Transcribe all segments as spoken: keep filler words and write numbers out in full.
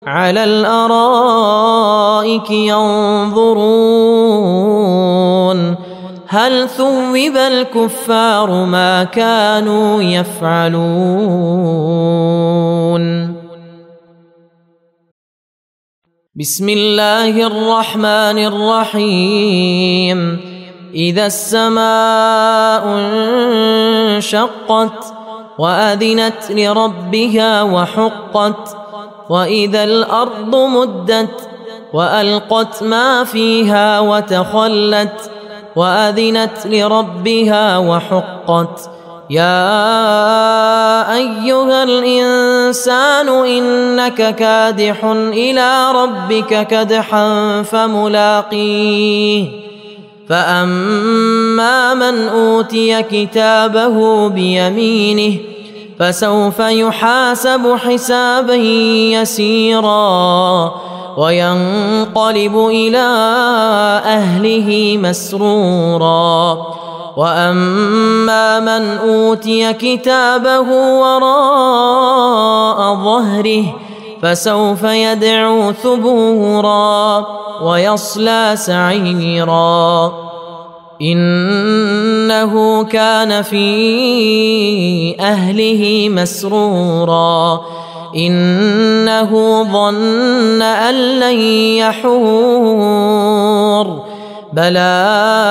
على الأرائك ينظرون هل ثوب الكفار ما كانوا يفعلون. بسم الله الرحمن الرحيم. إذا السماء انشقت وأذنت لربها وحقت وإذا الأرض مدت وألقت ما فيها وتخلت وأذنت لربها وحقت. يا أيها الإنسان إنك كادح إلى ربك كدحا فملاقيه فأما من أوتي كتابه بيمينه فسوف يحاسب حسابا يسيرا وينقلب إلى أهله مسرورا. وأما من أوتي كتابه وراء ظهره فسوف يدعو ثبورا ويصلى سعيرا إنه كان في أهله مسرورا إنه ظن أن لن يحور بلى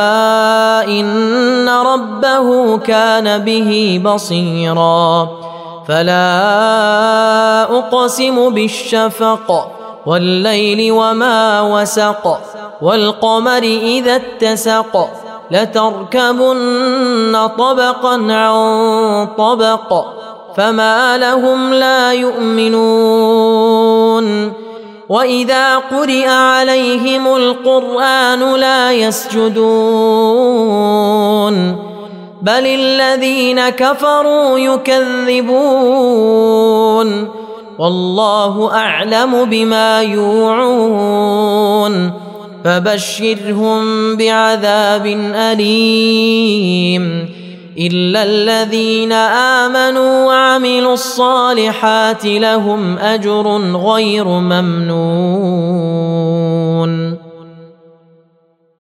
إن ربه كان به بصيرا. فلا أقسم بالشفق والليل وما وسق والقمر إذا اتسق لتركبن طبقا عن طبق فما لهم لا يؤمنون. وإذا قرئ عليهم القرآن لا يسجدون بل الذين كفروا يكذبون والله أعلم بما يوعون فبشرهم بعذاب أليم إلا الذين آمنوا وعملوا الصالحات لهم أجر غير ممنون.